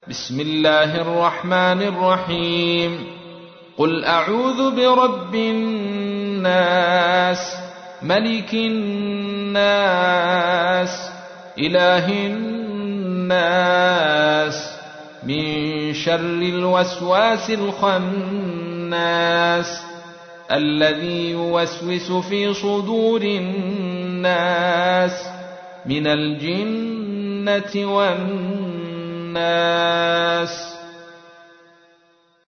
بسم الله الرحمن الرحيم. قل أعوذ برب الناس ملك الناس إله الناس من شر الوسواس الخناس الذي يوسوس في صدور الناس من الجنة والناس.